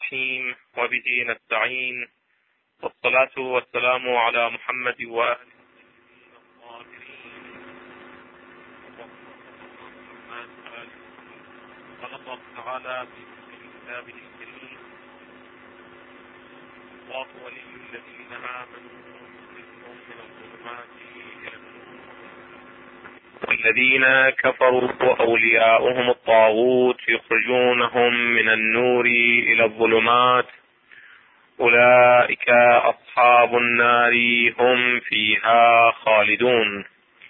الرحيم، وبه نستعين، والصلاة والسلام على محمد وآله الطاهرين. قال الله تعالى في كتابه الكريم: الله ولي الذين آمنوا يخرجهم من الظلمات إلى النور، والذين كفروا أولياؤهم الطاغوت يخرجونهم من النور إلى الظلمات، أولئك أصحاب النار هم فيها خالدون.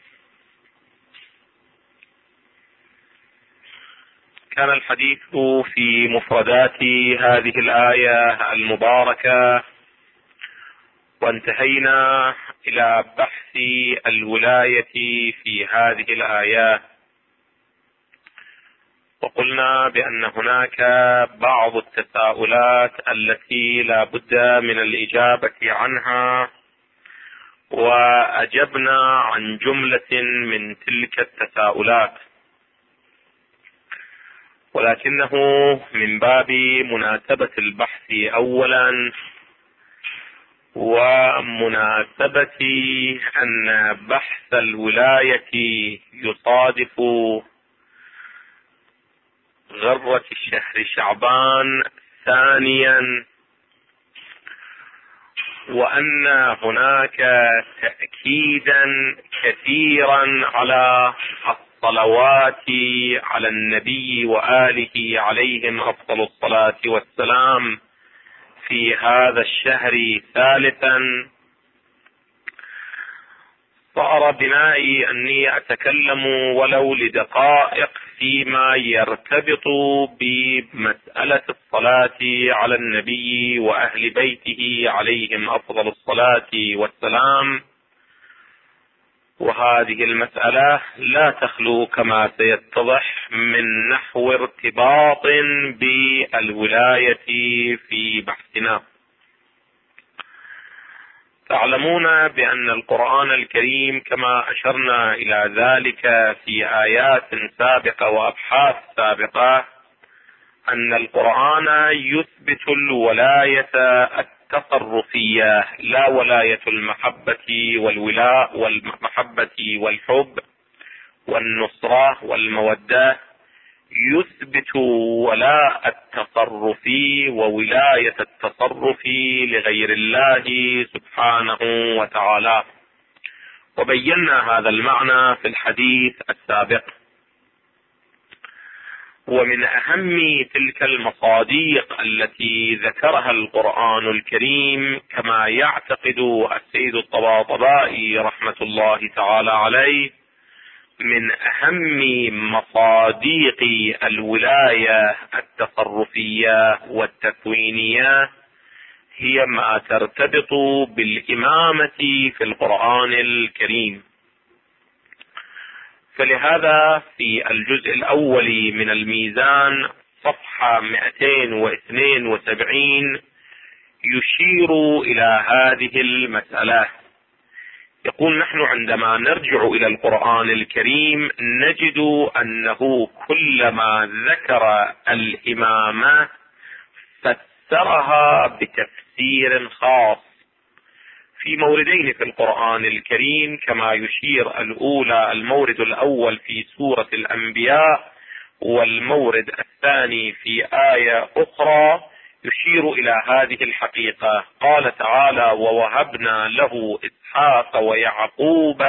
كان الحديث في مفردات هذه الآية المباركة، وانتهينا إلى بحث الولاية في هذه الآيات، وقلنا بأن هناك بعض التساؤلات التي لا بد من الإجابة عنها، وأجبنا عن جملة من تلك التساؤلات، ولكنه من باب مناسبة البحث أولا، ومناسبة أن بحث الولاية يصادف غرة الشهر شعبان ثانيا، وأن هناك تأكيدا كثيرا على الصلوات على النبي وآله عليهم أفضل الصلاة والسلام في هذا الشهر ثالثا، صار بنائي أني أتكلم ولو لدقائق فيما يرتبط بمسألة الصلاة على النبي وأهل بيته عليهم أفضل الصلاة والسلام. وهذه المسألة لا تخلو كما سيتضح من نحو ارتباط بالولاية في بحثنا. تعلمون بأن القرآن الكريم كما أشرنا إلى ذلك في آيات سابقة وأبحاث سابقة، أن القرآن يثبت الولاية التصرفية، لا ولاية المحبة والولاء والمحبة والحب والنصرة والمودة، يثبت ولاء التصرف وولاية التصرف لغير الله سبحانه وتعالى، وبينا هذا المعنى في الحديث السابق. ومن أهم تلك المصادق التي ذكرها القرآن الكريم كما يعتقد السيد الطباطبائي رحمة الله تعالى عليه، من أهم مصادق الولاية التصرفية والتكوينية هي ما ترتبط بالإمامة في القرآن الكريم. فلهذا في الجزء الأول من الميزان صفحة 272 يشير إلى هذه المسألة. يقول: نحن عندما نرجع إلى القرآن الكريم نجد أنه كلما ذكر الإمامة فسرها بتفسير خاص في موردين في القرآن الكريم، كما يشير المورد الأول في سورة الأنبياء، والمورد الثاني في آية أخرى يشير إلى هذه الحقيقة. قال تعالى: ووهبنا له إسحاق ويعقوب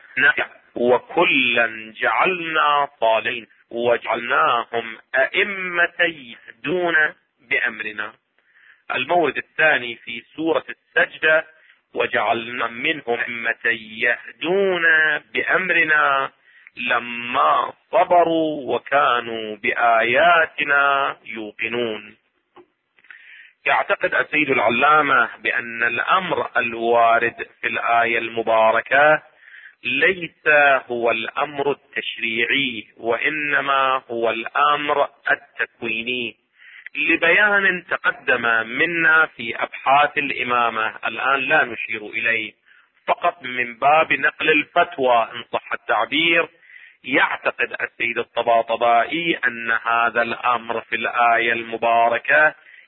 وكلا جعلنا صالحين وجعلناهم أئمة يهدون بأمرنا. المورد الثاني في سورة السجدة: وجعلنا منهم أئمة يهدون بأمرنا لما صبروا وكانوا بآياتنا يوقنون. يعتقد السيد العلامة بأن الأمر الوارد في الآية المباركة ليس هو الأمر التشريعي، وإنما هو الأمر التكويني، لبيان تقدم منا في أبحاث الإمامة. الآن لا نشير إليه، فقط من باب نقل الفتوى إن صح التعبير. يعتقد السيد الطباطبائي أن هذا الأمر في الآية المباركة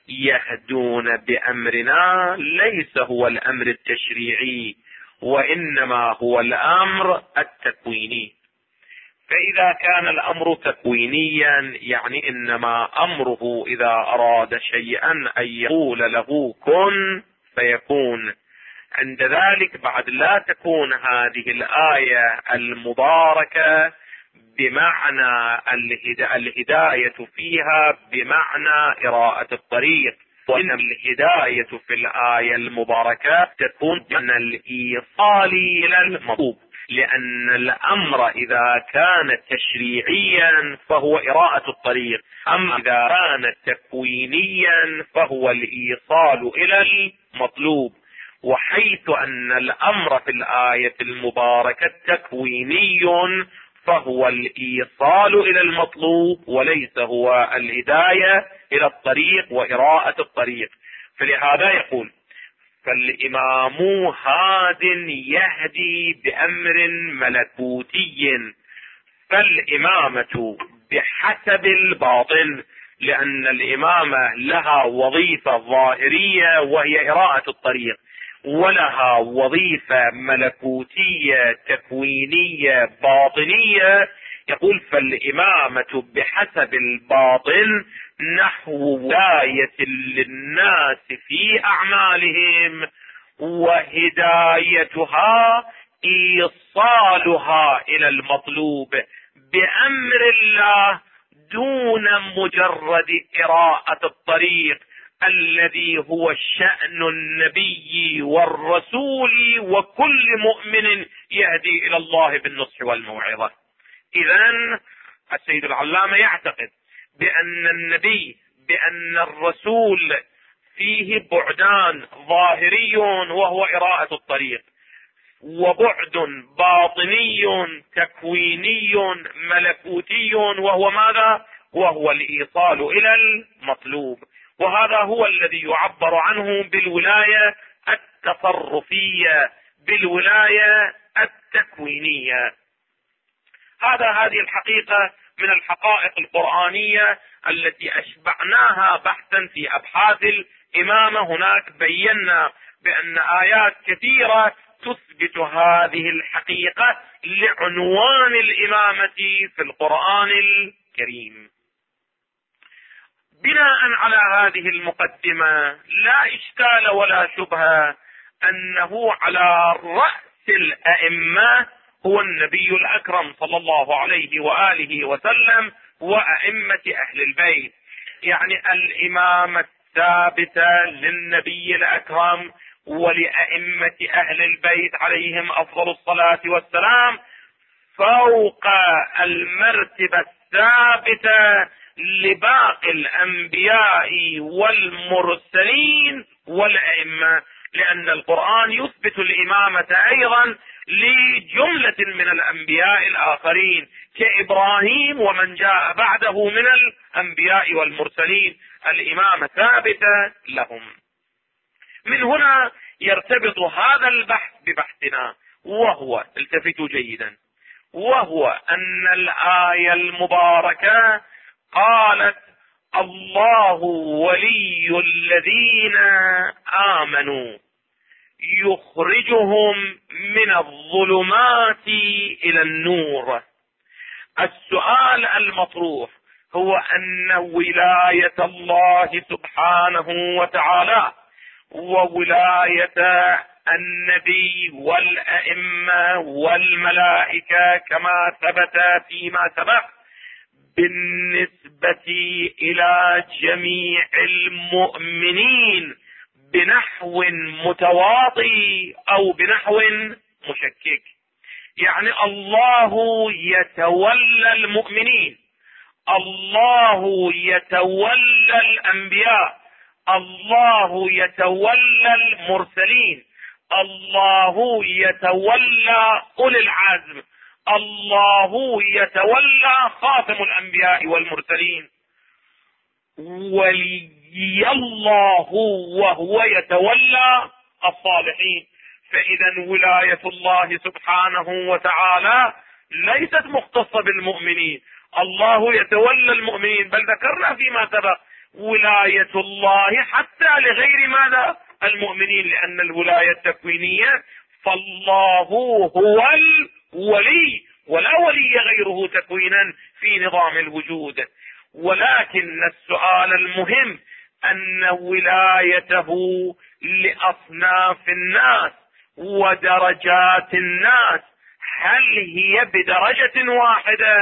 يهدون بأمرنا ليس هو الأمر التشريعي، وإنما هو الأمر التكويني. فإذا كان الأمر تكوينيا يعني إنما أمره إذا أراد شيئا أن يقول له كن فيكون. عند ذلك بعد لا تكون هذه الآية المباركة بمعنى الهداية فيها بمعنى إراءة الطريق، وإن الهداية في الآية المباركة تكون من الإيصال إلى المطلوب، لأن الأمر إذا كان تشريعيا فهو إراءة الطريق، أما إذا كان تكوينيا فهو الإيصال إلى المطلوب. وحيث أن الأمر في الآية المباركة تكويني فهو الإيصال إلى المطلوب وليس هو الهداية إلى الطريق وإراءة الطريق. فلهذا يقول فالإمام هاد يهدي بأمر ملكوتي، فالإمامة بحسب الباطن، لأن الإمامة لها وظيفة ظاهرية وهي إراءة الطريق، ولها وظيفة ملكوتية تكوينية باطنية. يقول فالإمامة بحسب الباطن نحو ولاية للناس في أعمالهم، وهدايتها إيصالها إلى المطلوب بأمر الله دون مجرد إراءة الطريق الذي هو شأن النبي والرسول وكل مؤمن يهدي إلى الله بالنصح والموعظة. إذن السيد العلامة يعتقد بأن الرسول فيه بعدان ظاهري وهو إراءة الطريق، وبعد باطني تكويني ملكوتي وهو ماذا؟ وهو الإيصال إلى المطلوب. وهذا هو الذي يعبر عنه بالولاية التصرفية، بالولاية التكوينية. هذه الحقيقة من الحقائق القرآنية التي أشبعناها بحثا في أبحاث الإمامة. هناك بينا بأن آيات كثيرة تثبت هذه الحقيقة لعنوان الإمامة في القرآن الكريم. بناء على هذه المقدمة لا إشكال ولا شبهة أنه على رأس الأئمة هو النبي الأكرم صلى الله عليه وآله وسلم وأئمة أهل البيت، يعني الإمامة الثابتة للنبي الأكرم ولأئمة أهل البيت عليهم أفضل الصلاة والسلام فوق المرتبة الثابتة لباقي الأنبياء والمرسلين والأئمة، لأن القرآن يثبت الإمامة أيضا لجملة من الأنبياء الآخرين كإبراهيم ومن جاء بعده من الأنبياء والمرسلين، الإمامة ثابتة لهم. من هنا يرتبط هذا البحث ببحثنا، وهو التفتوا جيدا، وهو أن الآية المباركة قالت الله ولي الذين آمنوا يخرجهم من الظلمات إلى النور. السؤال المطروح هو أن ولاية الله سبحانه وتعالى وولاية النبي والأئمة والملائكة كما ثبت فيما سبق بالنسبة إلى جميع المؤمنين بنحو متواطي أو بنحو مشكك. يعني الله يتولى المؤمنين، الله يتولى الأنبياء، الله يتولى المرسلين، الله يتولى أولي العزم، الله يتولى خاتم الأنبياء والمرسلين. ولي الله وهو يتولى الصالحين. فإذا ولاية الله سبحانه وتعالى ليست مختصة بالمؤمنين، الله يتولى المؤمنين، بل ذكرنا فيما سبق ولاية الله حتى لغير ماذا؟ المؤمنين، لأن الولاية التكوينية فالله هو الولي ولا ولي غيره تكوينا في نظام الوجود. ولكن السؤال المهم أن ولايته لأصناف الناس ودرجات الناس هل هي بدرجة واحدة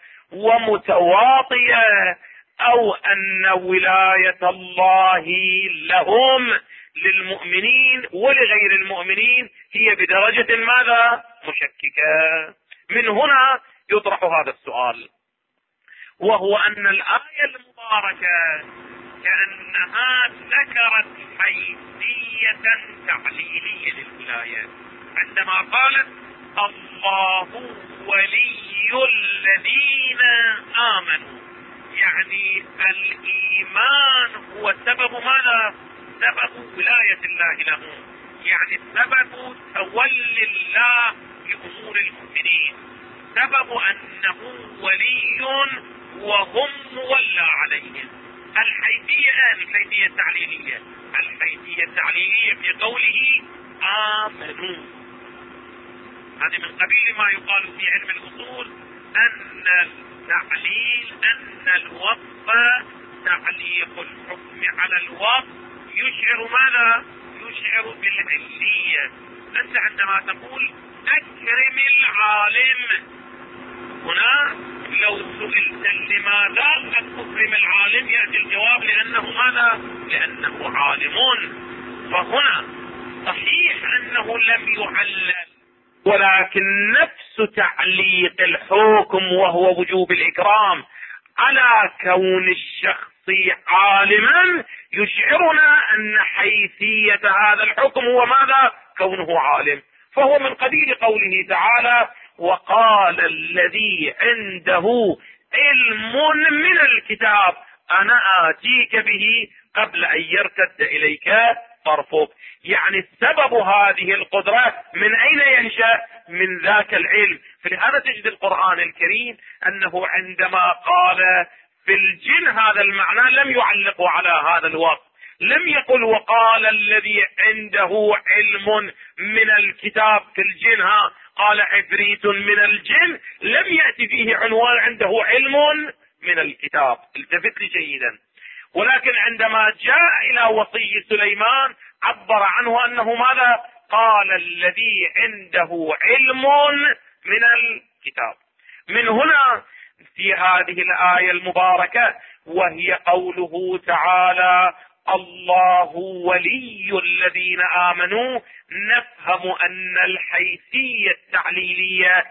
ومتواطية، أو أن ولاية الله لهم للمؤمنين ولغير المؤمنين هي بدرجة ماذا؟ مشككة. من هنا يطرح هذا السؤال، وهو أن الآية المباركة كأنها ذكرت حيثية تعليلية للولاية عندما قالت الله ولي الذين آمنوا، يعني الإيمان هو سبب ماذا؟ سبب ولاية الله لهم، يعني سبب تولي الله لأمور المؤمنين، سبب أنه ولي وهم مولى عليهم. الحيثية التعليلية، الحيثية التعليلية في قوله آمنوا، هذه من قبيل ما يقال في علم الأصول أن التعليل، أن الوصف تعليق الحكم على الوصف يشعر ماذا؟ يشعر بالعلية. أنت عندما تقول أكرم العالم، هنا لو سئلت لماذا أكرم العالم يأتي الجواب لأنه ماذا؟ لأنه عالم. فهنا صحيح أنه لم يعلل، ولكن نفس تعليق الحكم وهو وجوب الإكرام على كون الشخص عالما يشعرنا أن حيثية هذا الحكم هو ماذا؟ كونه عالم. فهو من قبيل قوله تعالى وقال الذي عنده علم من الكتاب أنا آتيك به قبل أن يرتد إليك طرفك. يعني سبب هذه القدرة من أين ينشأ؟ من ذاك العلم. فلهذا تجد القرآن الكريم أنه عندما قال في الجن هذا المعنى لم يعلقه على هذا الوصف، لم يقل وقال الذي عنده علم من الكتاب في الجن، قال عفريت من الجن، لم يأتي فيه عنوان عنده علم من الكتاب. التفت لي جيدا. ولكن عندما جاء إلى وصي سليمان عبر عنه أنه ماذا؟ قال الذي عنده علم من الكتاب. من هنا في هذه الآية المباركة وهي قوله تعالى الله ولي الذين آمنوا، نفهم أن الحيثية التعليلية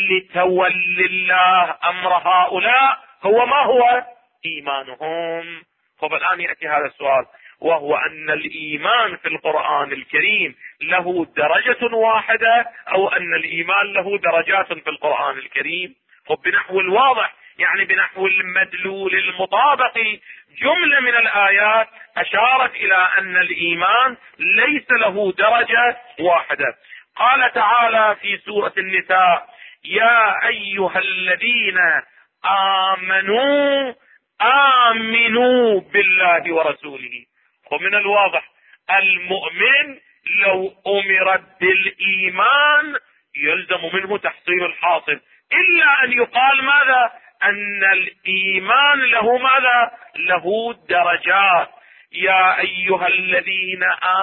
لتولي الله أمر هؤلاء هو ما هو؟ إيمانهم. الآن يأتي هذا السؤال، وهو أن الإيمان في القرآن الكريم له درجة واحدة أو أن الإيمان له درجات في القرآن الكريم؟ بنحو الواضح، يعني بنحو المدلول المطابق، جملة من الآيات أشارت إلى أن الإيمان ليس له درجة واحدة. قال تعالى في سورة النساء يا أيها الذين آمنوا بالله ورسوله. ومن الواضح المؤمن لو أمر بالإيمان يلزم منه تحصيل الحاصل، إلا أن يقال ماذا؟ أن الإيمان له ماذا؟ له درجات. يا أيها الذين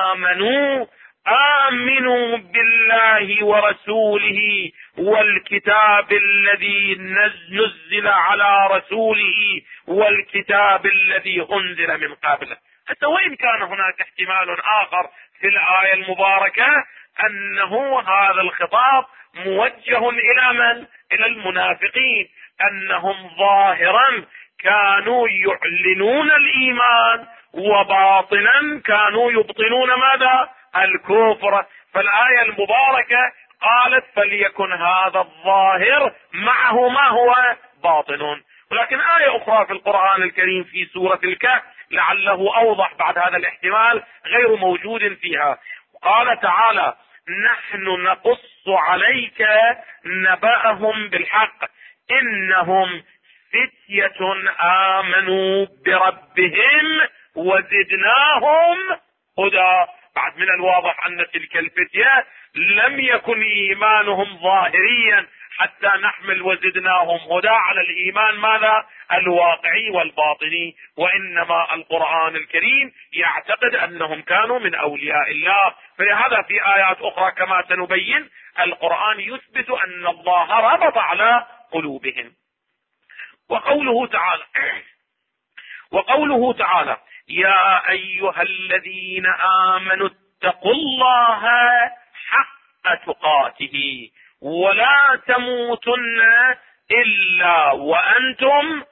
آمنوا بالله ورسوله والكتاب الذي نزل على رسوله والكتاب الذي أنزل من قبله. حتى وإن كان هناك احتمال آخر في الآية المباركة أنه هذا الخطاب موجه إلى من؟ إلى المنافقين، أنهم ظاهرا كانوا يعلنون الإيمان وباطنا كانوا يبطنون ماذا؟ الكفر. فالآية المباركة قالت فليكن هذا الظاهر معه ما هو باطن. ولكن آية أخرى في القرآن الكريم في سورة الكهف لعله أوضح بعد هذا الاحتمال غير موجود فيها. قال تعالى نحن نقص عليك نبأهم بالحق إنهم فتية آمنوا بربهم وزدناهم هدى. بعد من الواضح أن تلك الفتية لم يكن إيمانهم ظاهريا حتى نحمل وزدناهم هدى على الإيمان ماذا؟ الواقعي والباطني، وإنما القرآن الكريم يعتقد أنهم كانوا من أولياء الله. فلهذا في آيات أخرى كما سنبين القرآن يثبت أن الله ربط على قلوبهم. وقوله تعالى يا أيها الذين آمنوا اتقوا الله حق تقاته ولا تموتن إلا وأنتم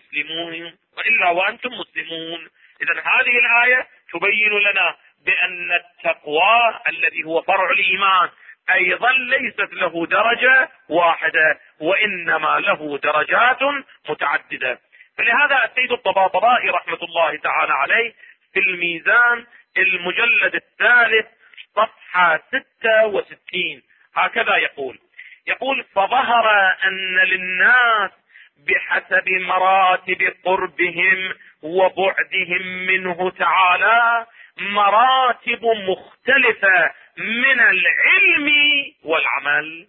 مسلمون. إذن هذه الآية تبين لنا بأن التقوى الذي هو فرع الإيمان أيضا ليست له درجة واحدة، وإنما له درجات متعددة. فلهذا السيد الطباطبائي رحمة الله تعالى عليه في الميزان المجلد الثالث صفحة 66 هكذا يقول فظهر أن للناس بحسب مراتب قربهم وبعدهم منه تعالى مراتب مختلفة من العلم والعمل،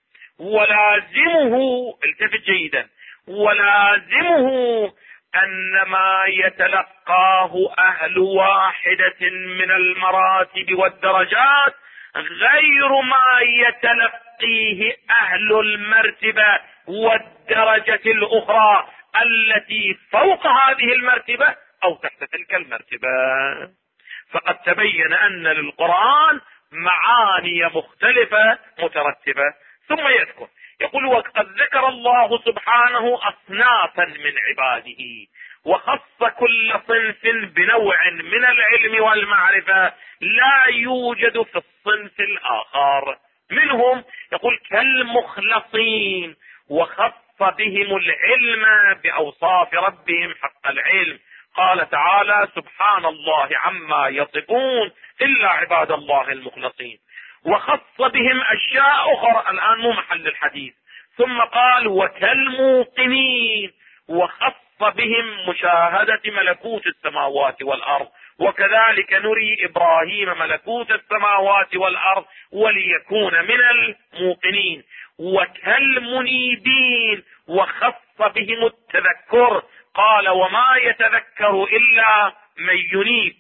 ولازمه التفت جيدا ولازمه أن ما يتلقاه أهل واحدة من المراتب والدرجات غير ما يتلقيه أهل المرتبة والدرجة الأخرى التي فوق هذه المرتبة أو تحت تلك المرتبة. فقد تبين أن للقرآن معاني مختلفة مترتبة. ثم يقول وقد ذكر الله سبحانه أصنافا من عباده وخص كل صنف بنوع من العلم والمعرفة لا يوجد في الصنف الآخر منهم. يقول كالمخلصين وخص بهم العلم بأوصاف ربهم حق العلم. قال تعالى سبحان الله عما يصفون إلا عباد الله المخلصين. وخص بهم أشياء أخرى الآن مو محل الحديث. ثم قال وكالموقنين وخص بهم مشاهدة ملكوت السماوات والأرض، وكذلك نري إبراهيم ملكوت السماوات والأرض وليكون من الموقنين. وكالمنيبين وخص بهم التذكر، قال وما يتذكر إلا من ينيب.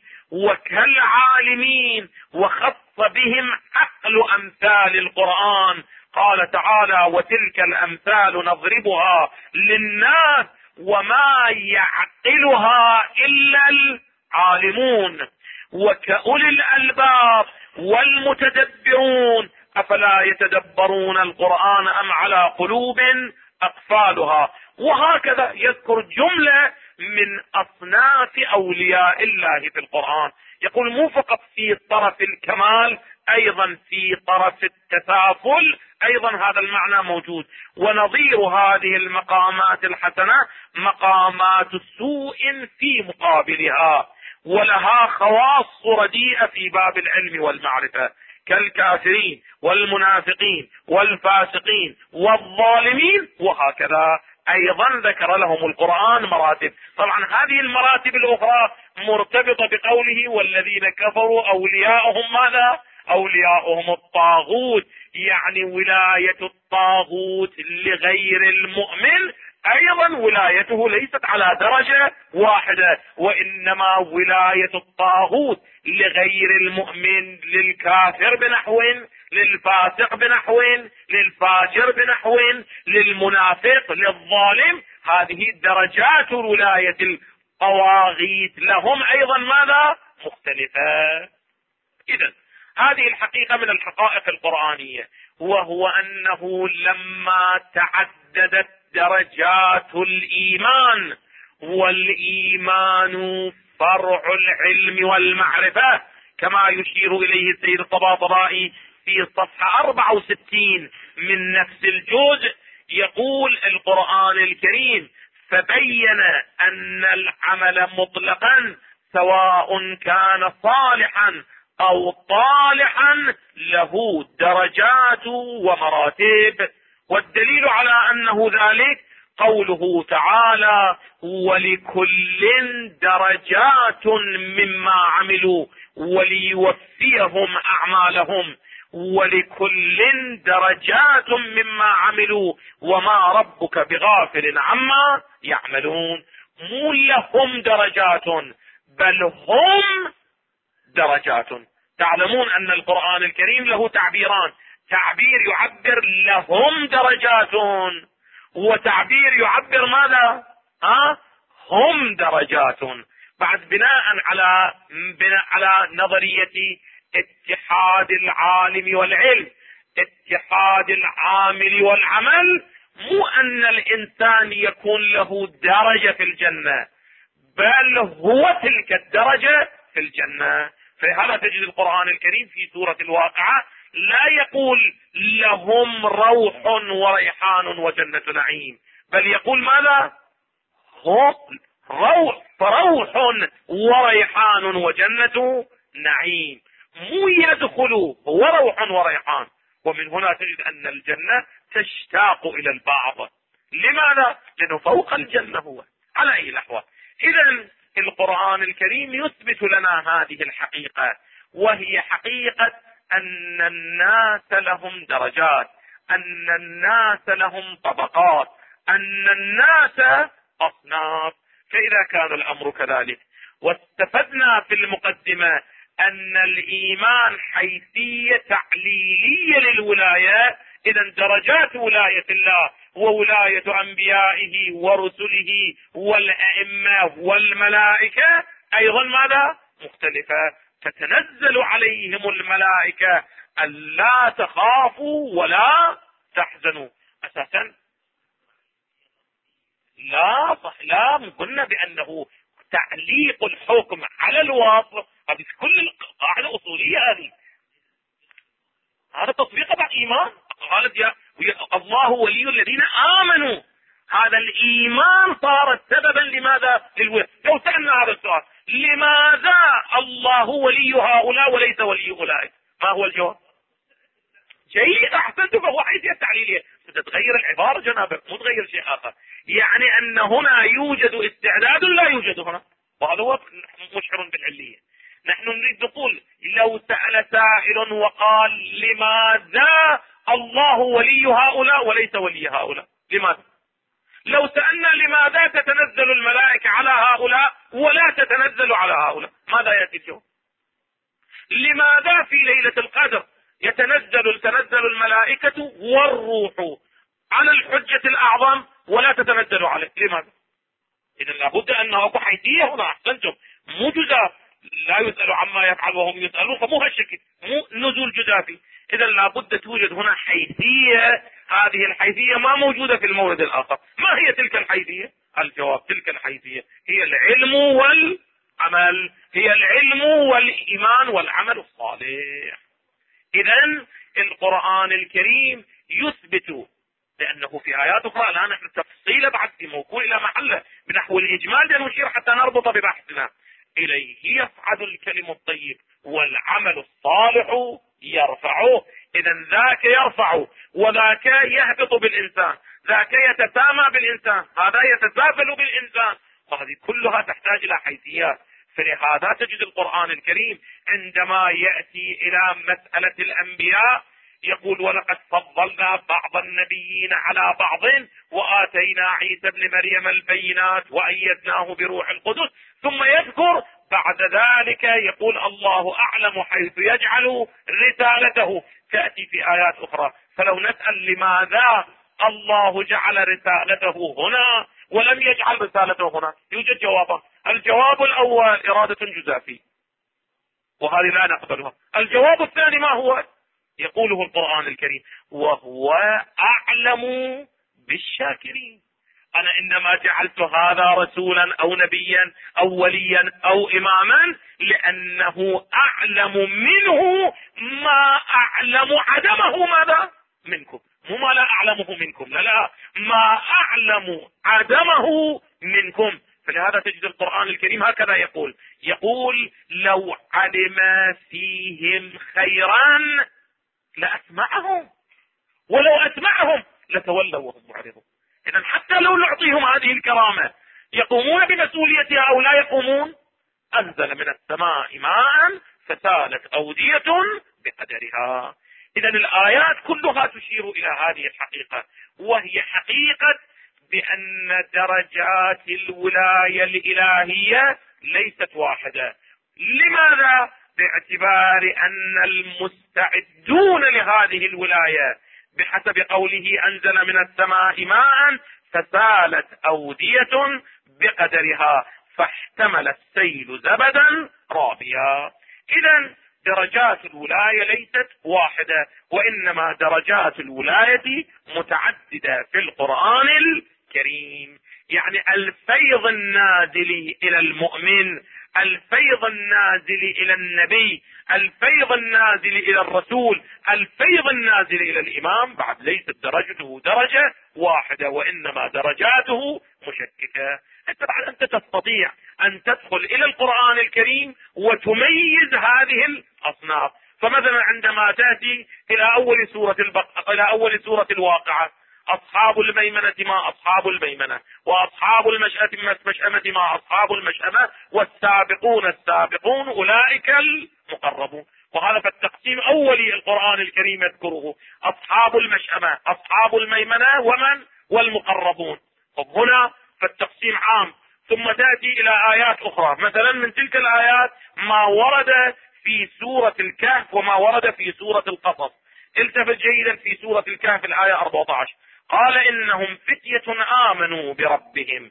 وكالعالمين وخص بهم عقل أمثال القرآن، قال تعالى وتلك الأمثال نضربها للناس وما يعقلها إلا العالمون. وكأولي الألباب والمتدبرون أفلا يتدبرون القرآن أم على قلوب أقفالها. وهكذا يذكر جملة من أصناف أولياء الله في القرآن. يقول مو فقط في طرف الكمال، أيضا في طرف التسافل أيضا هذا المعنى موجود. ونظير هذه المقامات الحسنة مقامات السوء في مقابلها، ولها خواص رديئة في باب العلم والمعرفة كالكافرين والمنافقين والفاسقين والظالمين. وهكذا أيضا ذكر لهم القرآن مراتب. طبعا هذه المراتب الأخرى مرتبطة بقوله والذين كفروا أولياؤهم ماذا؟ أولياؤهم الطاغوت، يعني ولاية الطاغوت لغير المؤمن أيضا ولايته ليست على درجة واحدة، وإنما ولاية الطاغوت لغير المؤمن للكافر بنحو، للفاسق بنحو، للفاجر بنحو، للمنافق، للظالم. هذه درجات ولاية الطواغيت لهم أيضا ماذا؟ مختلفة. إذن هذه الحقيقة من الحقائق القرآنية، وهو أنه لما تعددت درجات الإيمان، والإيمان فرع العلم والمعرفة كما يشير إليه السيد الطباطبائي في صفحة 64 من نفس الجزء، يقول القرآن الكريم فبين أن العمل مطلقا سواء كان صالحا أو طالحا له درجات ومراتب. والدليل على أنه ذلك قوله تعالى: ولكل درجات مما عملوا وليوفيهم أعمالهم. ولكل درجات مما عملوا وما ربك بغافل عما يعملون. مو لهم درجات بل هم درجات. تعلمون أن القرآن الكريم له تعبيران: تعبير يعبر لهم درجات، وتعبير يعبر ماذا؟ هم درجات. بعد بناء على نظرية اتحاد العالم والعلم، اتحاد العامل والعمل، مو أن الإنسان يكون له درجة في الجنة، بل هو تلك الدرجة في الجنة. فلهذا تجد القرآن الكريم في سورة الواقعة لا يقول لهم روح وريحان وجنة نعيم، بل يقول ماذا؟ روح وريحان وجنة نعيم. مو يدخلوا هو روح وريحان. ومن هنا تجد أن الجنة تشتاق إلى البعض. لماذا؟ لأنه فوق الجنة هو على أي الأحوال. إذن القرآن الكريم يثبت لنا هذه الحقيقة، وهي حقيقة أن الناس لهم درجات، أن الناس لهم طبقات، أن الناس أصناف. فإذا كان الأمر كذلك، واستفدنا في المقدمة أن الإيمان حيثية تعليلية للولاية، إذن درجات ولاية الله وولاية أنبيائه ورسله والأئمة والملائكة أيضا ماذا؟ مختلفة. فتنزل عليهم الملائكة ألا تخافوا ولا تحزنوا. أساسا لا قلنا بأنه تعليق الحكم على الواصف، هذه كل القاعدة أصولية، هذا تطبيق بعد إيمان. قالت يا الله ولي الذين آمنوا، هذا الإيمان صار سببا لماذا؟ لو سألنا هذا السؤال: لماذا الله ولي هؤلاء وليس ولي أولئك؟ ما هو الجواب؟ جيد، أحسنت. فهو حيثية تعليلية. ستتغير العبارة جنابك، مو تغير شيء آخر. يعني أن هنا يوجد استعداد لا يوجد هنا، وهذا هو مشعر بالعلية. نحن نريد نقول: لو سأل سائل وقال لماذا الله ولي هؤلاء وليس ولي هؤلاء؟ لماذا؟ لو سألنا لماذا تتنزل الملائكة على هؤلاء ولا تتنزل على هؤلاء، ماذا يأتي الجواب؟ لماذا في ليلة القدر تتنزل الملائكة والروح على الحجة الأعظم ولا تتنزل عليه؟ لماذا؟ إذا لابد أنه أكو حيثية هنا. أحسنتم، مو جزاف، لا يسأل عما يفعل وهم يسألون، فمو هالشكل، مو نزول جزافي. إذا لابد توجد هنا حيثية. هذه الحيثية ما موجودة في المورد الآخر. ما هي تلك الحيثية؟ الجواب: تلك الحيثية هي العلم والعمل، هي العلم والإيمان والعمل الصالح. إذن القرآن الكريم يثبت، لأنه في آيات أخرى الآن نحن التفصيل بعد في موكول إلى محله بنحو الإجمال لنشير حتى نربط ببحثنا إليه: يصعد الكلم الطيب والعمل الصالح يرفعه. إذن ذاك يرفع وذاك يهبط بالإنسان، ذاك يتسامى بالإنسان، هذا يتسافل بالإنسان، وهذه كلها تحتاج إلى حيثيات. فلهذا تجد القرآن الكريم عندما يأتي إلى مسألة الأنبياء يقول: ولقد فضلنا بعض النبيين على بعض وآتينا عيسى ابن مريم البينات وأيدناه بروح القدس. ثم يذكر بعد ذلك يقول: الله أعلم حيث يجعل رسالته. تأتي في آيات أخرى. فلو نسأل لماذا الله جعل رسالته هنا ولم يجعل رسالته هنا، يوجد جوابان. الجواب الأول إرادة جزافية، وهذه لا نقبلها. الجواب الثاني ما هو؟ يقوله القرآن الكريم: وهو أعلم بالشاكرين. أنا إنما جعلت هذا رسولا أو نبيا أو وليا أو إماما لأنه أعلم منه ما أعلم عدمه ماذا؟ منكم. مو ما لا أعلمه منكم، لا، ما أعلم عدمه منكم. فلهذا تجد القرآن الكريم هكذا يقول: لو علم فيهم خيرا لأسمعهم، ولو أسمعهم لتولوا وهم معرضون. إذا حتى لو نعطيهم هذه الكرامة يقومون بمسؤوليتها أو لا يقومون؟ أنزل من السماء ماء فسالت أودية بقدرها. إذا الآيات كلها تشير إلى هذه الحقيقة، وهي حقيقة بأن درجات الولاية الإلهية ليست واحدة. لماذا؟ باعتبار أن المستعدون لهذه الولاية بحسب قوله أنزل من السماء ماء فسالت أودية بقدرها فاحتمل السيل زبدا رابيا. إذا درجات الولاية ليست واحدة، وإنما درجات الولاية متعددة في القرآن الكريم. يعني الفيض النازل إلى المؤمن، الفيض النازل إلى النبي، الفيض النازل إلى الرسول، الفيض النازل إلى الإمام، بعد ليست درجته درجة واحدة، وإنما درجاته مشككة. أنت تستطيع أن تدخل إلى القرآن الكريم وتميز هذه الأصناف. فمثلا عندما تأتي إلى أول سورة إلى أول سورة الواقعة، أصحاب الميمنة ما أصحاب الميمنة، وأصحاب المشأمة ما أصحاب المشأمة، والسابقون السابقون أولئك المقربون. وهذا فالتقسيم أولي القرآن الكريم يذكره، أصحاب المشأمة، أصحاب الميمنة، ومن؟ والمقربون. هنا فالتقسيم عام. ثم تأتي إلى آيات أخرى، مثلا من تلك الآيات ما ورد في سورة الكهف وما ورد في سورة القصص. التفت جيدا في سورة الكهف الآية 14، قال إنهم فتية آمنوا بربهم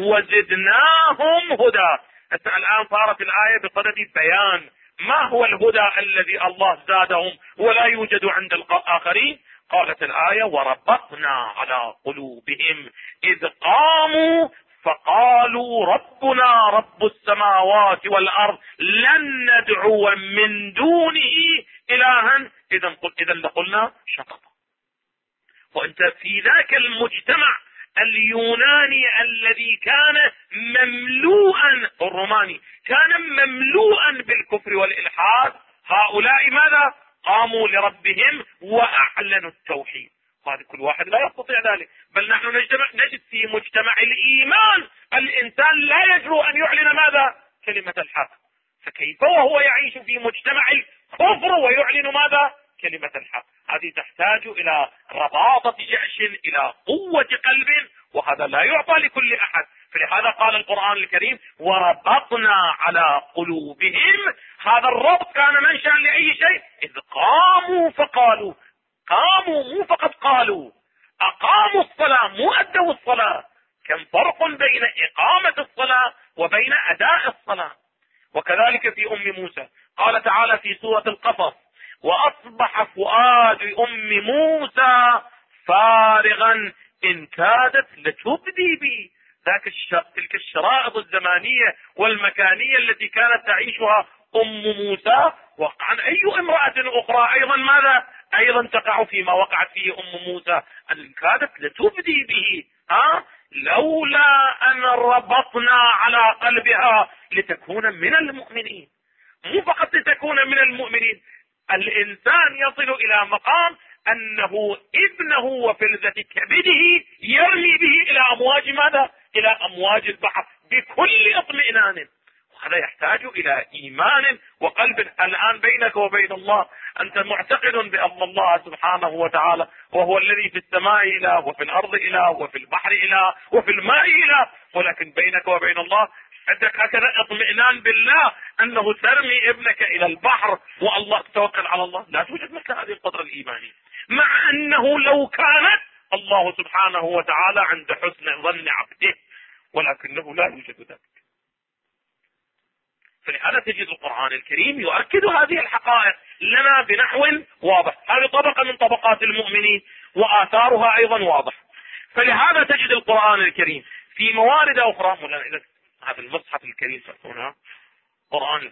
وزدناهم هدى. الآن صارت الآية بصدد بيان ما هو الهدى الذي الله زادهم ولا يوجد عند الآخرين. قالت الآية وربطنا على قلوبهم إذ قاموا فقالوا ربنا رب السماوات والأرض لن ندعو من دونه إلها إذا لقلنا شططا. وأنت في ذاك المجتمع اليوناني الذي كان مملوءا، الروماني كان مملوءا بالكفر والإلحاد، هؤلاء ماذا؟ قاموا لربهم وأعلنوا التوحيد. هذا كل واحد لا يستطيع ذلك، بل نحن نجد في مجتمع الإيمان الإنسان لا يجرؤ أن يعلن ماذا؟ كلمة الحق. فكيف وهو يعيش في مجتمع الكفر ويعلن ماذا؟ كلمة الحق؟ هذه تحتاج إلى رباطة جأش، إلى قوة قلب، وهذا لا يعطى لكل أحد. فلهذا قال القرآن الكريم وربطنا على قلوبهم. هذا الربط كان منشأ لأي شيء؟ إذ قاموا فقالوا. قاموا مو فقط قالوا، أقاموا الصلاة مو أدوا الصلاة. كم فرق بين إقامة الصلاة وبين أداء الصلاة. وكذلك في أم موسى قال تعالى في سورة القصص وأصبح فؤاد أم موسى فارغا إن كادت لتبدي به. تلك الشرائط الزمانية والمكانية التي كانت تعيشها أم موسى وقعا أي امرأة أخرى أيضا ماذا؟ أيضا تقع فيما وقعت فيه أم موسى، أن كادت لتبدي به. لولا أن ربطنا على قلبها لتكون من المؤمنين. مو فقط لتكون من المؤمنين، الإنسان يصل إلى مقام أنه ابنه وفلذة كبده يرمي به إلى أمواج ماذا؟ إلى أمواج البحر بكل اطمئنان. وهذا يحتاج إلى إيمان وقلب. الآن بينك وبين الله أنت معتقد بأن الله سبحانه وتعالى وهو الذي في السماء إله وفي الأرض إله وفي البحر إله وفي الماء إله، ولكن بينك وبين الله عندك هكذا اطمئنان بالله أنه ترمي ابنك إلى البحر والله تتوكل على الله. لا توجد مثل هذه القدرة الإيمانية، مع أنه لو كانت الله سبحانه وتعالى عند حسن ظن عبده، ولكنه لا يوجد ذلك. فلهذا تجد القرآن الكريم يؤكد هذه الحقائق لنا بنحو واضح. هذه طبقة من طبقات المؤمنين وآثارها أيضا واضح. فلهذا تجد القرآن الكريم في موارد أخرى. هذا المصحف الكريم هنا قرآن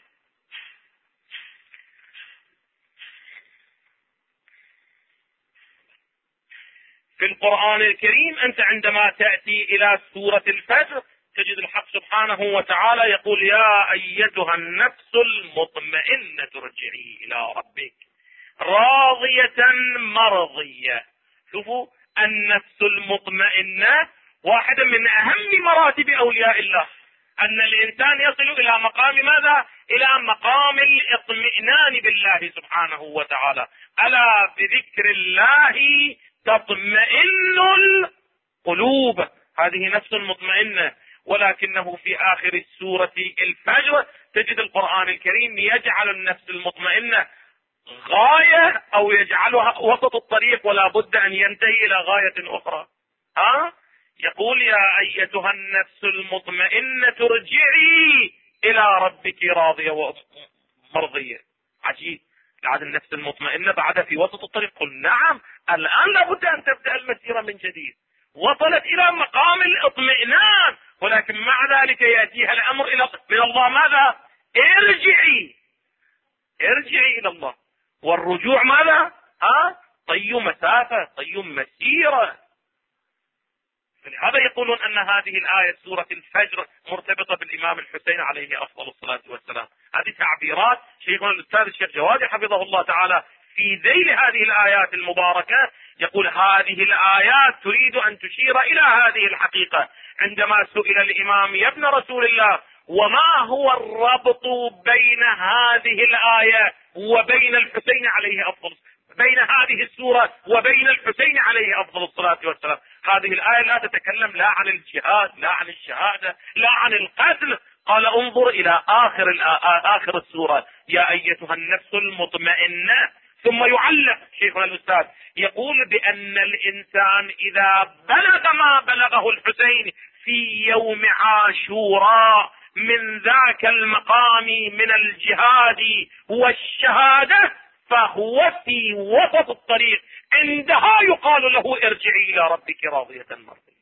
في القرآن الكريم أنت عندما تأتي إلى سورة الفجر تجد الحق سبحانه وتعالى يقول يا أيتها النفس المطمئنة ارجعي إلى ربك راضية مرضية. شوفوا النفس المطمئنة واحدة من أهم مراتب أولياء الله، أن الإنسان يصل إلى مقام ماذا؟ إلى مقام الاطمئنان بالله سبحانه وتعالى. ألا بذكر الله تطمئن القلوب، هذه نفس مطمئنة. ولكنه في آخر السورة الفجر تجد القرآن الكريم يجعل النفس المطمئنة غاية أو يجعلها وسط الطريق، ولا بد أن ينتهي إلى غاية أخرى. يقول يا أيتها النفس المطمئنة ارجعي إلى ربك راضية ومرضية. عجيب، بعد النفس المطمئنة بعد في وسط الطريق. قل نعم، الآن لابد أن تبدأ المسيرة من جديد، وصلت إلى مقام الاطمئنان، ولكن مع ذلك يأتيها الأمر من الله ماذا؟ ارجعي إلى الله. والرجوع ماذا؟ طي مسافة، طي مسيرة. فلهذا يقولون أن هذه الآية سورة الفجر مرتبطة بالإمام الحسين عليه أفضل الصلاة والسلام. هذه تعبيرات شيخنا الأستاذ الشيخ جوادي حفظه الله تعالى في ذيل هذه الآيات المباركة. يقول هذه الآيات تريد أن تشير إلى هذه الحقيقة. عندما سئل الإمام يا ابن رسول الله وما هو الربط بين هذه الآية وبين الحسين عليه أفضل، بين هذه السورة وبين الحسين عليه أفضل الصلاة والسلام؟ هذه الآية لا تتكلم لا عن الجهاد، لا عن الشهادة، لا عن القتل. قال انظر إلى آخر السورة، يا أيتها النفس المطمئنة. ثم يعلق شيخنا الأستاذ يقول بأن الإنسان إذا بلغ ما بلغه الحسين في يوم عاشوراء من ذاك المقام من الجهاد والشهادة، فهو في وسط الطريق، عندها يقال له ارجعي إلى ربك راضية مرضية.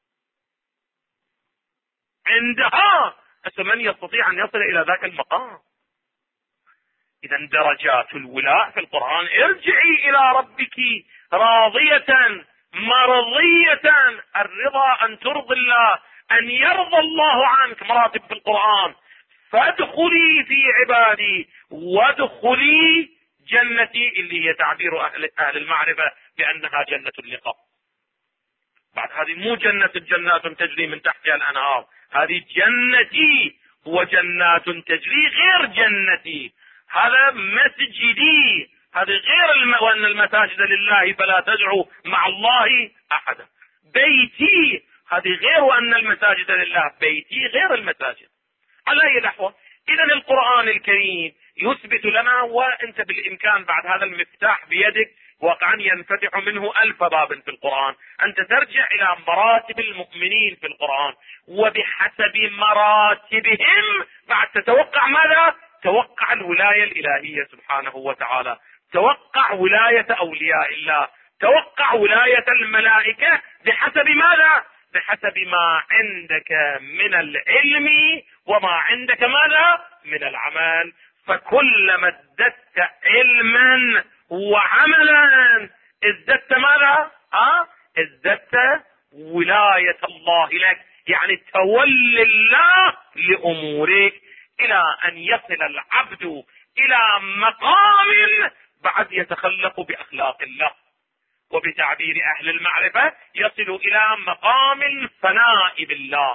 عندها من يستطيع أن يصل إلى ذاك المقام؟ إذا درجات الولاء في القرآن ارجعي إلى ربك راضية مرضية. الرضا أن ترضي الله، أن يرضى الله عنك، مراتب في القرآن. فادخلي في عبادي وادخلي جنتي، اللي هي تعبير أهل المعرفة بأنها جنة اللقاء. بعد هذه مو جنات تجري من تحتها الأنهار، هذه جنتي وجنات تجري غير جنتي. هذا مسجدي، هذا غير وأن المساجد لله فلا تدعوا مع الله أحدا. بيتي، هذه غير وأن المساجد لله، بيتي غير المساجد. على أي الأحوال إذا القرآن الكريم يثبت لنا، وأنت بالإمكان بعد هذا المفتاح بيدك واقعا ينفتح منه 1000 باب في القرآن، أنت ترجع إلى مراتب المؤمنين في القرآن، وبحسب مراتبهم بعد تتوقع ماذا؟ توقع الولاية الإلهية سبحانه وتعالى، توقع ولاية أولياء الله، توقع ولاية الملائكة، بحسب ماذا؟ بحسب ما عندك من العلم وما عندك ماذا؟ من العمل. فكلما ازددت علما وعملا ازددت ماذا؟ ازددت ولاية الله لك، يعني تولي الله لأمورك، إلى أن يصل العبد إلى مقام بعد يتخلق بأخلاق الله، وبتعبير أهل المعرفة يصل إلى مقام الفناء بالله،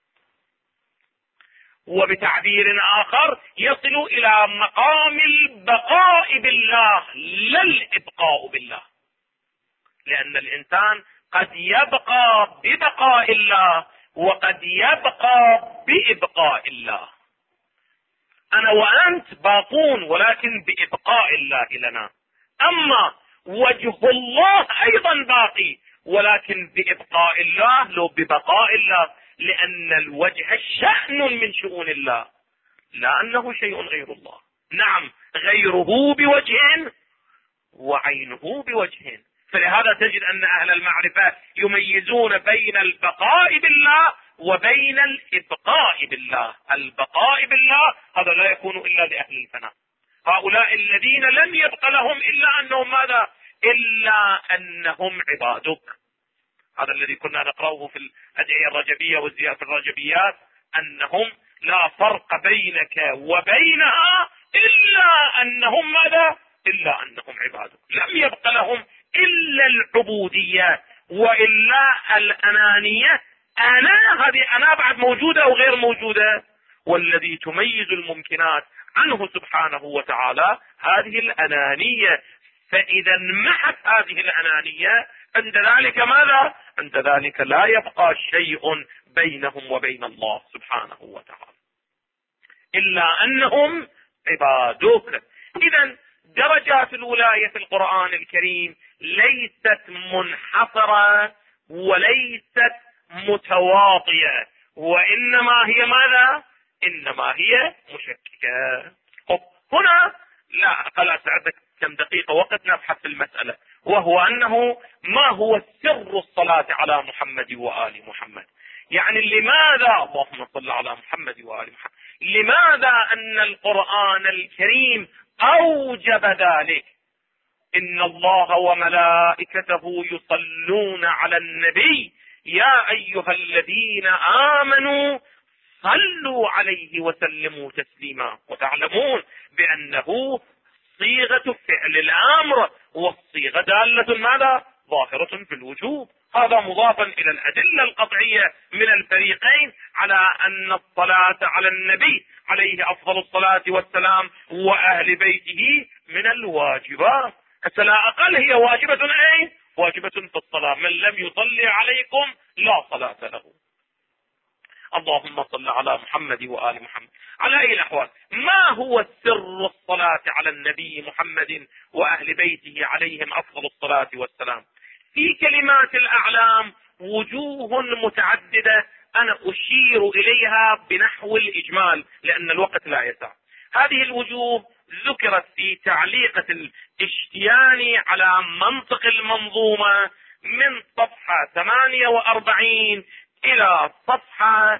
وبتعبير آخر يصل إلى مقام البقاء بالله لا الإبقاء بالله. لأن الإنسان قد يبقى ببقاء الله وقد يبقى بإبقاء الله. أنا وأنت باقون ولكن بإبقاء الله لنا، أما وجه الله أيضا باقي ولكن بإبقاء الله لو ببقاء الله، لأن الوجه شأن من شؤون الله، لا أنه شيء غير الله. نعم، غيره بوجه وعينه بوجه. فلهذا تجد أن أهل المعرفة يميزون بين البقاء بالله وبين الإبقاء بالله. البقاء بالله هذا لا يكون إلا لأهل الفناء، هؤلاء الذين لم يبق لهم إلا أنهم ماذا؟ إلا أنهم عبادك. هذا الذي كنا نقرأه في الأدعية الرجبية والزيارة الرجبيات، أنهم لا فرق بينك وبينها إلا أنهم ماذا؟ إلا أنهم عبادك. لم يبق لهم إلا العبودية وإلا الأنانية هذه بعد موجودة أو غير موجودة. والذي تميز الممكنات عنه سبحانه وتعالى هذه الأنانية. فإذا محت هذه الأنانية عند ذلك ماذا؟ عند ذلك لا يبقى شيء بينهم وبين الله سبحانه وتعالى إلا أنهم عبادوك. إذا درجات الولاية في القرآن الكريم ليست منحصرة وليست متواطية، وإنما هي ماذا؟ إنما هي مشككة. هنا لا خلاص عندك كم دقيقة وقت نبحث في المسألة، وهو أنه ما هو سر الصلاة على محمد وآل محمد. يعني لماذا اللهم صل على محمد وآل محمد، لماذا أن القرآن الكريم أوجب ذلك؟ إن الله وملائكته يصلون على النبي يا أيها الذين آمنوا صلوا عليه وسلموا تسليما. وتعلمون بأنه صيغة فعل الأمر، والصيغة دالة ماذا؟ ظاهرة في الوجوب. هذا مضافا إلى الأدلة القطعية من الفريقين على أن الصلاة على النبي عليه أفضل الصلاة والسلام وأهل بيته من الواجبات. لا أقل هي واجبة، أي واجبة في الصلاة. من لم يصلي عليكم لا صلاة له. اللهم صل على محمد وآل محمد. على أي الأحوال، ما هو سر الصلاة على النبي محمد وأهل بيته عليهم أفضل الصلاة والسلام؟ في كلمات الأعلام وجوه متعددة أنا أشير إليها بنحو الإجمال لأن الوقت لا يسع. هذه الوجوه ذكرت في تعليقة الاشتياني على منطق المنظومة من صفحة 48 إلى صفحة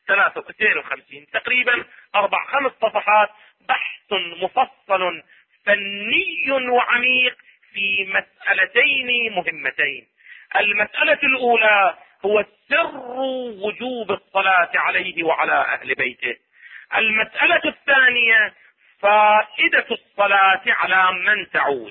53، تقريبا 4-5 صفحات بحث مفصل فني وعميق في مسألتين مهمتين. المسألة الأولى هو سر وجوب الصلاة عليه وعلى أهل بيته. المسألة الثانية فائدة الصلاة على من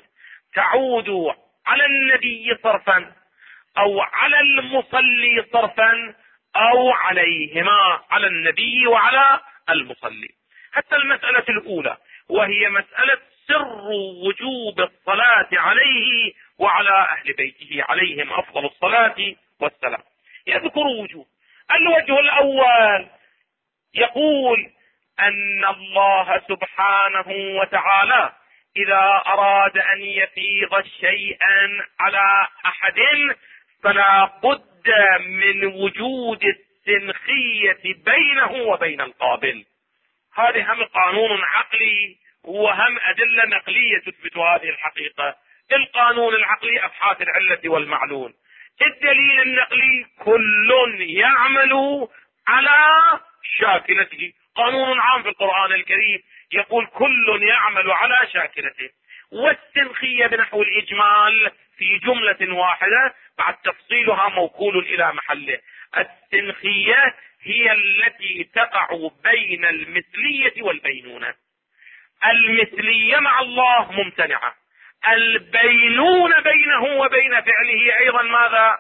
تعود على النبي صرفا أو على المصلي صرفا أو عليهما، على النبي وعلى المصلي. حتى المسألة الأولى وهي مسألة سر وجوب الصلاة عليه وعلى أهل بيته عليهم أفضل الصلاة والسلام، يذكر وجوه. الوجه الأول يقول أن الله سبحانه وتعالى إذا أراد أن يفيض شيئا على أحد فلا بد من وجود السنخية بينه وبين القابل. هذه هم قانون عقلي وهم أدلة نقلية تثبت هذه الحقيقة. القانون العقلي أبحاث العلة والمعلول، الدليل النقلي كل يعمل على شاكلته. قانون عام في القرآن الكريم يقول كل يعمل على شاكلته. والسنخية بنحو الإجمال في جملة واحدة بعد تفصيلها موكول إلى محله. السنخية هي التي تقع بين المثلية والبينونة. المثلية مع الله ممتنعة، البينونة بينه وبين فعله أيضا ماذا؟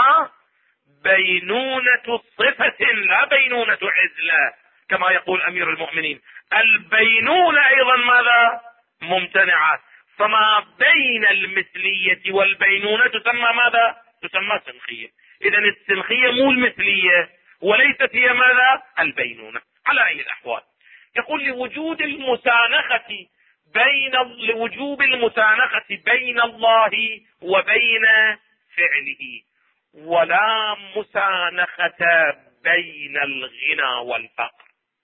بينونة صفة لا بينونة عزلة كما يقول أمير المؤمنين. البينونة أيضا ماذا؟ ممتنعة. فما بين المثلية والبينونة تسمى ماذا؟ تسمى سنخية. إذن السنخية مو المثلية وليست هي ماذا؟ البينونة. على أي الأحوال يقول لوجوب المسانخة بين الله وبين فعله، ولا مسانخة بين الغنى والفقر،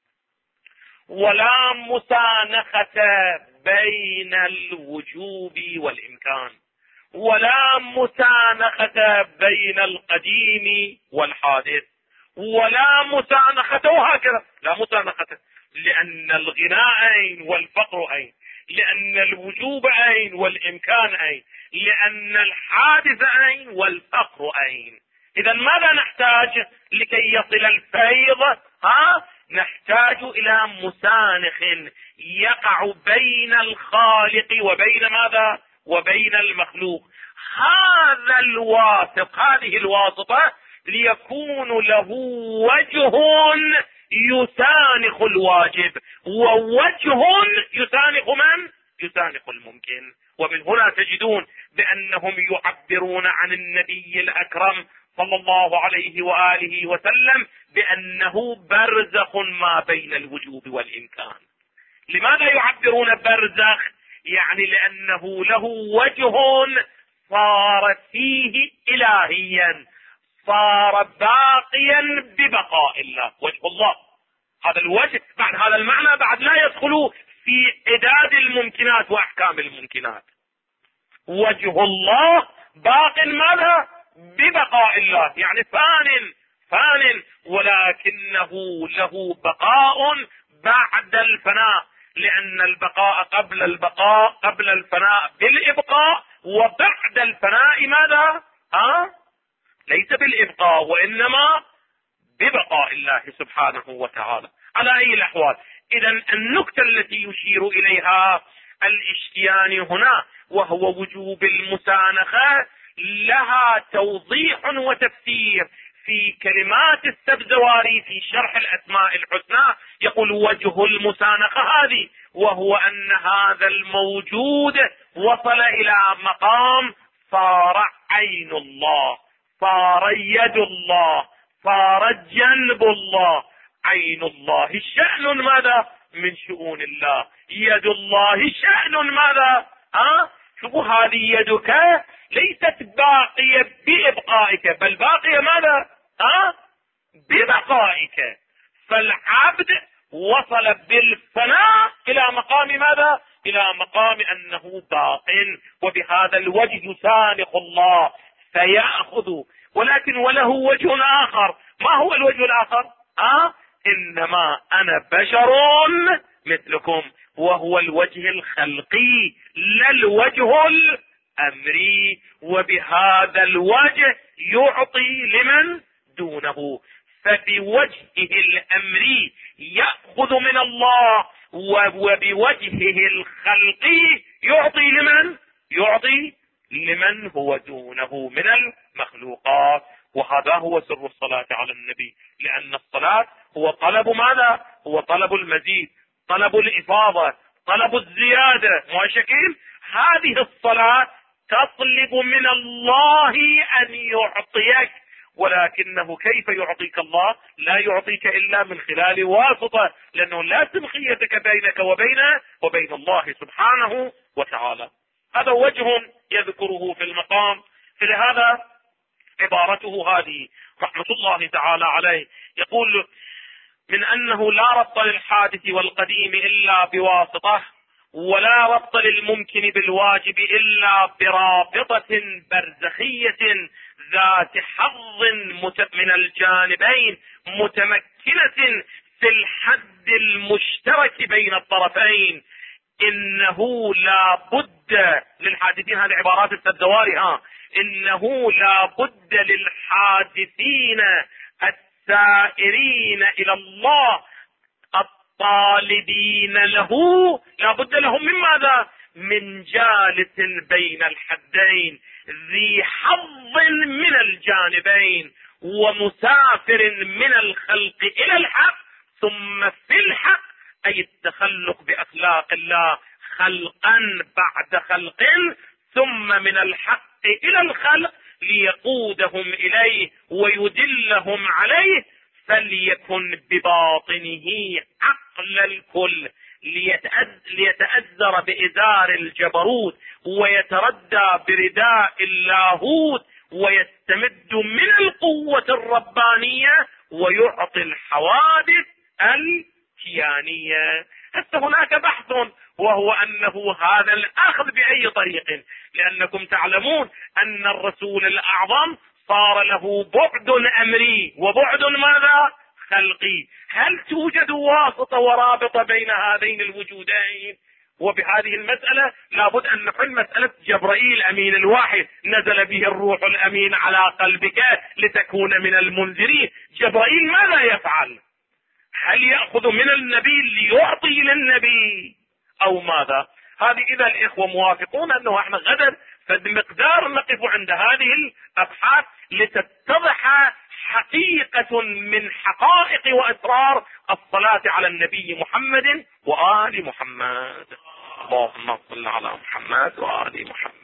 ولا مسانخة بين الوجوب والإمكان، ولا مسانخة بين القديم والحادث، ولا مسانخة، وهكذا لا مسانخة. لأن الغناء أين والفقر أين، لأن الوجوب أين والإمكان أين، لأن الحادث أين والفقر أين. إذا ماذا نحتاج لكي يصل الفيض؟ نحتاج إلى مسانخ يقع بين الخالق وبين ماذا؟ وبين المخلوق. هذا الواسط، هذه الواسطة ليكون له وجه يسانخ الواجب، ووجه يسانخ من؟ يسانخ الممكن. ومن هنا تجدون بأنهم يعبرون عن النبي الأكرم صلى الله عليه وآله وسلم بأنه برزخ ما بين الوجوب والإمكان. لماذا يعبرون برزخ؟ يعني لأنه له وجه صار فيه إلهيا، صار باقيا ببقاء الله، وجه الله. هذا الوجه بعد هذا المعنى بعد لا يدخل في عداد الممكنات وأحكام الممكنات. وجه الله باق ماذا؟ ببقاء الله، يعني فان ولكنه له بقاء بعد الفناء، لأن البقاء قبل الفناء بالإبقاء، وبعد الفناء ماذا؟ ليس بالإبقاء وإنما ببقاء الله سبحانه وتعالى. على أي الأحوال، إذا النكتة التي يشير إليها الاشتياني هنا وهو وجوب المسانخة لها توضيح وتفسير في كلمات السبزواري في شرح الأسماء الحسنى. يقول وجه المسانخة هذه، وهو أن هذا الموجود وصل إلى مقام صار عين الله، صار يد الله، صار جنب الله. عين الله شأن ماذا؟ من شؤون الله. يد الله شأن ماذا؟ شوفوا، هذه يدك ليست باقية بإبقائك، بل باقية ماذا؟ ببقائك. فالعبد وصل بالفناء إلى مقام ماذا؟ إلى مقام أنه باق، وبهذا الوجه يسانخ الله فيأخذ. ولكن وله وجه آخر. ما هو الوجه الآخر؟ إنما أنا بشر مثلكم، وهو الوجه الخلقي لا الوجه الأمري. وبهذا الوجه يعطي لمن دونه، فبوجهه الأمري يأخذ من الله، وبوجهه الخلقي يعطي لمن؟ يعطي لمن هو دونه من المخلوقات. وهذا هو سر الصلاة على النبي، لأن الصلاة هو طلب ماذا؟ هو طلب المزيد، طلب الإفاضة، طلب الزيادة. مؤشكين هذه الصلاة تطلب من الله أن يعطيك، ولكنه كيف يعطيك الله؟ لا يعطيك إلا من خلال واسطة، لأنه لا سمخيتك بينك وبين الله سبحانه وتعالى. هذا وجه يذكره في المقام. فلهذا عبارته هذه رحمة الله تعالى عليه يقول من أنه لا ربط للحادث والقديم إلا بواسطة، ولا ربط للممكن بالواجب إلا برابطة برزخية ذات حظ من الجانبين متمكنة في الحد المشترك بين الطرفين. إنه لا بد للحادثين، هذه عبارات السبزواري، إنه لا بد للحادثين السائرين إلى الله الطالبين له، لا بد لهم من ماذا؟ من جالس بين الحدين ذي حظ من الجانبين، ومسافر من الخلق إلى الحق ثم في الحق، أي التخلق بأخلاق الله خلقا بعد خلق، ثم من الحق إلى الخلق ليقودهم إليه ويدلهم عليه. فليكن بباطنه عقل الكل ليتأذر بإزار الجبروت، ويتردى برداء اللاهوت، ويستمد من القوة الربانية، ويعطي الحوادث الكيانية. حتى هناك بحث، وهو أنه هذا الأخذ بأي طريق، لأنكم تعلمون أن الرسول الأعظم صار له بعد أمري وبعد ماذا؟ خلقي. هل توجد واسطة ورابطة بين هذين الوجودين؟ وبهذه المسألة لابد أن نحل مسألة جبرائيل أمين الواحد، نزل به الروح الأمين على قلبك لتكون من المنذرين. جبرائيل ماذا يفعل؟ هل يأخذ من النبي ليعطي للنبي أو ماذا؟ هذه اذا الاخوة موافقون انه احنا غدا فبمقدار نقف عند هذه الابحاث لتتضح حقيقة من حقائق واسرار الصلاة على النبي محمد وآل محمد. اللهم صل على محمد وآل محمد.